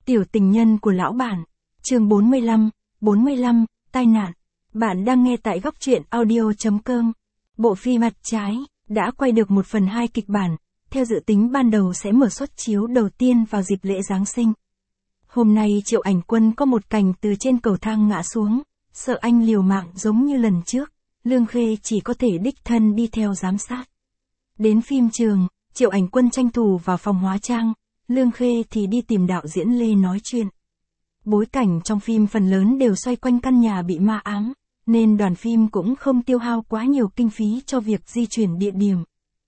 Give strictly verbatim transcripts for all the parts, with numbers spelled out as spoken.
Tiểu tình nhân của lão bản. Chương bốn mươi lăm, bốn mươi lăm, tai nạn. Bạn đang nghe tại góc truyện audio chấm com. Bộ phim Mặt Trái đã quay được một phần hai kịch bản, theo dự tính ban đầu sẽ mở suất chiếu đầu tiên vào dịp lễ Giáng sinh. Hôm nay Triệu Ảnh Quân có một cảnh từ trên cầu thang ngã xuống, sợ anh liều mạng giống như lần trước, Lương Khê chỉ có thể đích thân đi theo giám sát. Đến phim trường, Triệu Ảnh Quân tranh thủ vào phòng hóa trang, Lương Khê thì đi tìm đạo diễn Lê nói chuyện. Bối cảnh trong phim phần lớn đều xoay quanh căn nhà bị ma ám, nên đoàn phim cũng không tiêu hao quá nhiều kinh phí cho việc di chuyển địa điểm.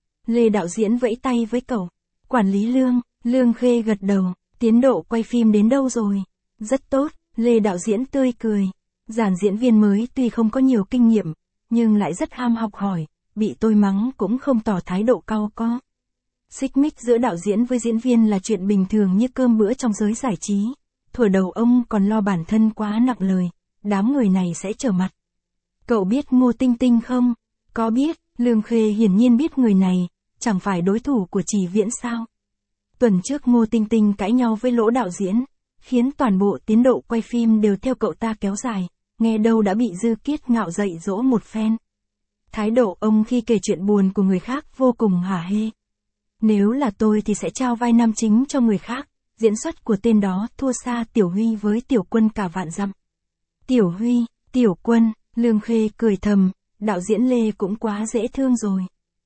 Lê đạo diễn vẫy tay với cậu. Quản lý Lương, Lương Khê gật đầu, tiến độ quay phim đến đâu rồi? Rất tốt, Lê đạo diễn tươi cười. Dàn diễn viên mới tuy không có nhiều kinh nghiệm, nhưng lại rất ham học hỏi, bị tôi mắng cũng không tỏ thái độ cau có. Xích mích giữa đạo diễn với diễn viên là chuyện bình thường như cơm bữa trong giới giải trí. Thuở đầu ông còn lo bản thân quá nặng lời, đám người này sẽ trở mặt. Cậu biết Ngô Tinh Tinh không? Có biết, Lương Khê hiển nhiên biết người này, chẳng phải đối thủ của Chỉ Viễn sao? Tuần trước Ngô Tinh Tinh cãi nhau với Lỗ đạo diễn, khiến toàn bộ tiến độ quay phim đều theo cậu ta kéo dài, nghe đâu đã bị Dư Kiết Ngạo dạy dỗ một phen. Thái độ ông khi kể chuyện buồn của người khác vô cùng hả hê. Nếu là tôi thì sẽ trao vai nam chính cho người khác, diễn xuất của tên đó thua xa Tiểu Huy với Tiểu Quân cả vạn dặm. Tiểu Huy, Tiểu Quân, Lương Khê cười thầm, đạo diễn Lê cũng quá dễ thương rồi.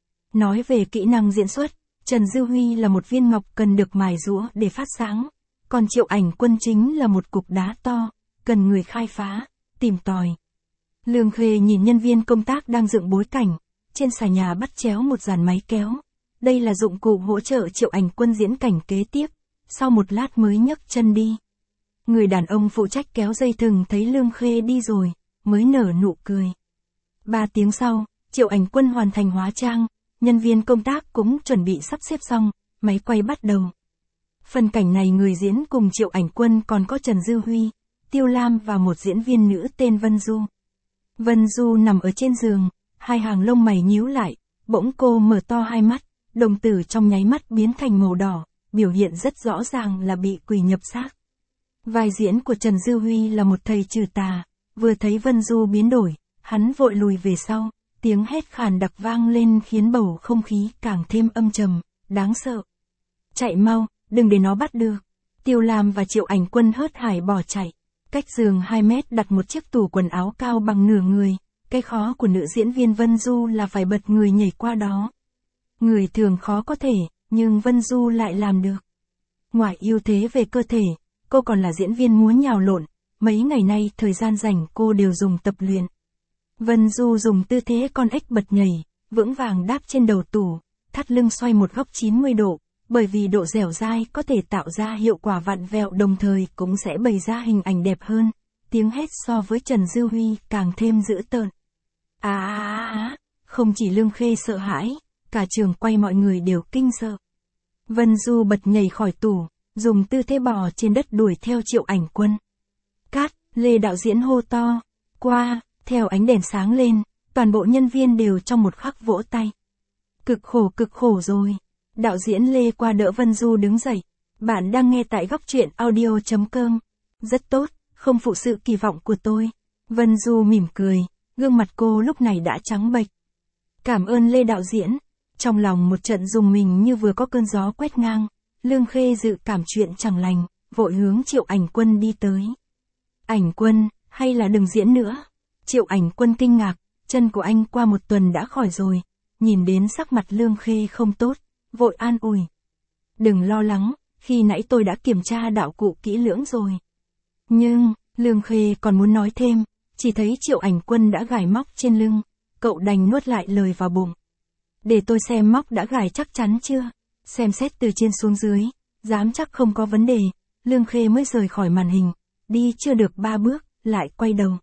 Nói về kỹ năng diễn xuất, Trần Dư Huy là một viên ngọc cần được mài giũa để phát sáng, còn Triệu Ảnh Quân chính là một cục đá to, cần người khai phá, tìm tòi. Lương Khê nhìn nhân viên công tác đang dựng bối cảnh, trên xà nhà bắt chéo một dàn máy kéo. Đây là dụng cụ hỗ trợ Triệu Ảnh Quân diễn cảnh kế tiếp, sau một lát mới nhấc chân đi. Người đàn ông phụ trách kéo dây thừng thấy Lương Khê đi rồi, mới nở nụ cười. Ba tiếng sau, Triệu Ảnh Quân hoàn thành hóa trang, nhân viên công tác cũng chuẩn bị sắp xếp xong, máy quay bắt đầu. Phần cảnh này người diễn cùng Triệu Ảnh Quân còn có Trần Dư Huy, Tiêu Lam và một diễn viên nữ tên Vân Du. Vân Du nằm ở trên giường, hai hàng lông mày nhíu lại, bỗng cô mở to hai mắt, đồng tử trong nháy mắt biến thành màu đỏ, biểu hiện rất rõ ràng là bị quỷ nhập xác. Vai diễn của Trần Dư Huy là một thầy trừ tà, vừa thấy Vân Du biến đổi, hắn vội lùi về sau, tiếng hét khàn đặc vang lên khiến bầu không khí càng thêm âm trầm, đáng sợ. Chạy mau, đừng để nó bắt được. Tiêu Lam và Triệu Ảnh Quân hớt hải bỏ chạy. Cách giường hai mét đặt một chiếc tủ quần áo cao bằng nửa người, cái khó của nữ diễn viên Vân Du là phải bật người nhảy qua đó. Người thường khó có thể, nhưng Vân Du lại làm được. Ngoài ưu thế về cơ thể, cô còn là diễn viên múa nhào lộn, mấy ngày nay thời gian rảnh cô đều dùng tập luyện. Vân Du dùng tư thế con ếch bật nhảy, vững vàng đáp trên đầu tủ, thắt lưng xoay một góc chín mươi độ, bởi vì độ dẻo dai có thể tạo ra hiệu quả vặn vẹo đồng thời cũng sẽ bày ra hình ảnh đẹp hơn. Tiếng hét so với Trần Dư Huy càng thêm dữ tợn. À à à, không chỉ Lương Khê sợ hãi, cả trường quay mọi người đều kinh sợ. Vân Du bật nhảy khỏi tủ, dùng tư thế bò trên đất đuổi theo Triệu Ảnh Quân. Cát, Lê đạo diễn hô to, qua, theo ánh đèn sáng lên, toàn bộ nhân viên đều trong một khắc vỗ tay. Cực khổ cực khổ rồi. Đạo diễn Lê qua đỡ Vân Du đứng dậy. Bạn đang nghe tại góc truyện audio chấm com. Rất tốt, không phụ sự kỳ vọng của tôi. Vân Du mỉm cười, gương mặt cô lúc này đã trắng bệch. Cảm ơn Lê đạo diễn. Trong lòng một trận rùng mình như vừa có cơn gió quét ngang, Lương Khê dự cảm chuyện chẳng lành, vội hướng Triệu Ảnh Quân đi tới. Ảnh Quân, hay là đừng diễn nữa. Triệu Ảnh Quân kinh ngạc, chân của anh qua một tuần đã khỏi rồi, nhìn đến sắc mặt Lương Khê không tốt, vội an ủi. Đừng lo lắng, khi nãy tôi đã kiểm tra đạo cụ kỹ lưỡng rồi. Nhưng, Lương Khê còn muốn nói thêm, chỉ thấy Triệu Ảnh Quân đã gài móc trên lưng, cậu đành nuốt lại lời vào bụng. Để tôi xem móc đã gài chắc chắn chưa, xem xét từ trên xuống dưới, dám chắc không có vấn đề, Lương Khê mới rời khỏi màn hình, đi chưa được ba bước, lại quay đầu.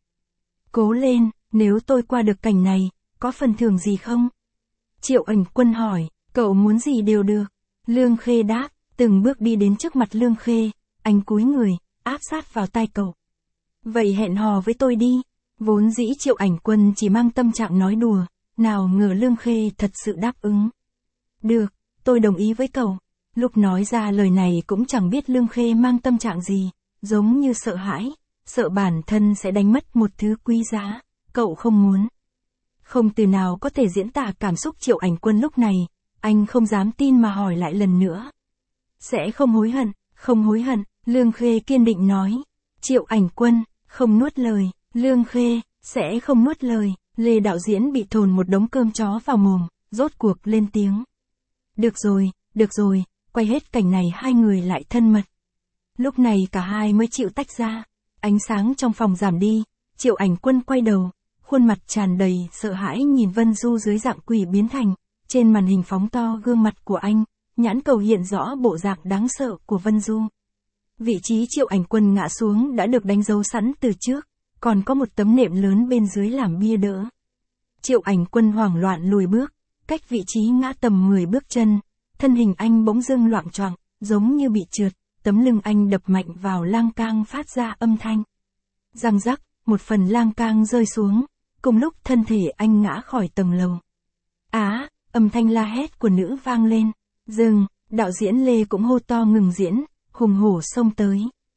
Cố lên, nếu tôi qua được cảnh này, có phần thưởng gì không? Triệu Ảnh Quân hỏi, cậu muốn gì đều được. Lương Khê đáp, từng bước đi đến trước mặt Lương Khê, anh cúi người, áp sát vào tai cậu. Vậy hẹn hò với tôi đi. Vốn dĩ Triệu Ảnh Quân chỉ mang tâm trạng nói đùa, nào ngờ Lương Khê thật sự đáp ứng. Được, tôi đồng ý với cậu. Lúc nói ra lời này cũng chẳng biết Lương Khê mang tâm trạng gì, giống như sợ hãi, sợ bản thân sẽ đánh mất một thứ quý giá, cậu không muốn. Không từ nào có thể diễn tả cảm xúc Triệu Ảnh Quân lúc này, anh không dám tin mà hỏi lại lần nữa. Sẽ không hối hận, không hối hận, Lương Khê kiên định nói. Triệu Ảnh Quân, không nuốt lời, Lương Khê, sẽ không nuốt lời, Lê đạo diễn bị thồn một đống cơm chó vào mồm, rốt cuộc lên tiếng. Được rồi, được rồi, quay hết cảnh này hai người lại thân mật. Lúc này cả hai mới chịu tách ra, ánh sáng trong phòng giảm đi, Triệu Ảnh Quân quay đầu, khuôn mặt tràn đầy sợ hãi nhìn Vân Du dưới dạng quỷ biến thành, trên màn hình phóng to gương mặt của anh, nhãn cầu hiện rõ bộ dạng đáng sợ của Vân Du. Vị trí Triệu Ảnh Quân ngã xuống đã được đánh dấu sẵn từ trước, còn có một tấm nệm lớn bên dưới làm bia đỡ. Triệu Ảnh Quân hoảng loạn lùi bước, cách vị trí ngã tầm mười bước chân, thân hình anh bỗng dưng loạng choạng, giống như bị trượt, tấm lưng anh đập mạnh vào lan can phát ra âm thanh. Răng rắc, một phần lan can rơi xuống, cùng lúc thân thể anh ngã khỏi tầng lầu. Á, âm thanh la hét của nữ vang lên. Dừng, đạo diễn Lê cũng hô to ngừng diễn, hùng hổ xông tới.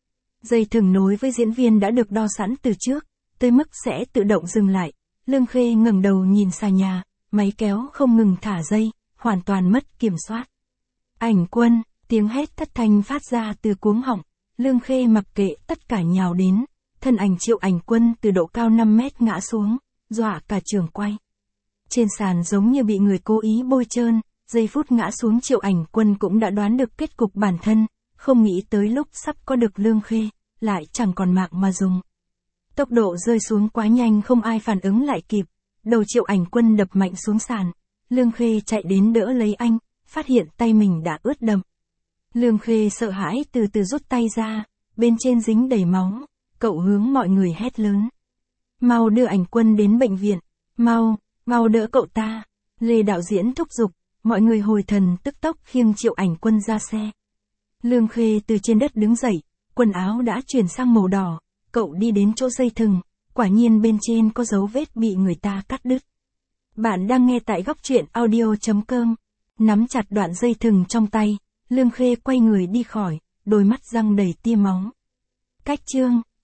Dây thừng nối với diễn viên đã được đo sẵn từ trước, tới mức sẽ tự động dừng lại. Lương Khê ngẩng đầu nhìn xà nhà, máy kéo không ngừng thả dây, hoàn toàn mất kiểm soát. Ảnh Quân, tiếng hét thất thanh phát ra từ cuống họng. Lương Khê mặc kệ tất cả nhào đến, thân ảnh Triệu Ảnh Quân từ độ cao năm mét ngã xuống, dọa cả trường quay. Trên sàn giống như bị người cố ý bôi trơn, giây phút ngã xuống Triệu Ảnh Quân cũng đã đoán được kết cục bản thân, không nghĩ tới lúc sắp có được Lương Khê, lại chẳng còn mạng mà dùng. Tốc độ rơi xuống quá nhanh không ai phản ứng lại kịp, đầu Triệu Ảnh Quân đập mạnh xuống sàn, Lương Khê chạy đến đỡ lấy anh, phát hiện tay mình đã ướt đẫm. Lương Khê sợ hãi từ từ rút tay ra, bên trên dính đầy máu, cậu hướng mọi người hét lớn. Mau đưa Ảnh Quân đến bệnh viện, mau, mau đỡ cậu ta, Lê đạo diễn thúc giục, mọi người hồi thần tức tốc khiêng Triệu Ảnh Quân ra xe. Lương Khê từ trên đất đứng dậy, quần áo đã chuyển sang màu đỏ, cậu đi đến chỗ dây thừng, quả nhiên bên trên có dấu vết bị người ta cắt đứt. Bạn đang nghe tại góc truyện audio chấm com, nắm chặt đoạn dây thừng trong tay, Lương Khê quay người đi khỏi, đôi mắt răng đầy tia máu. Cách chương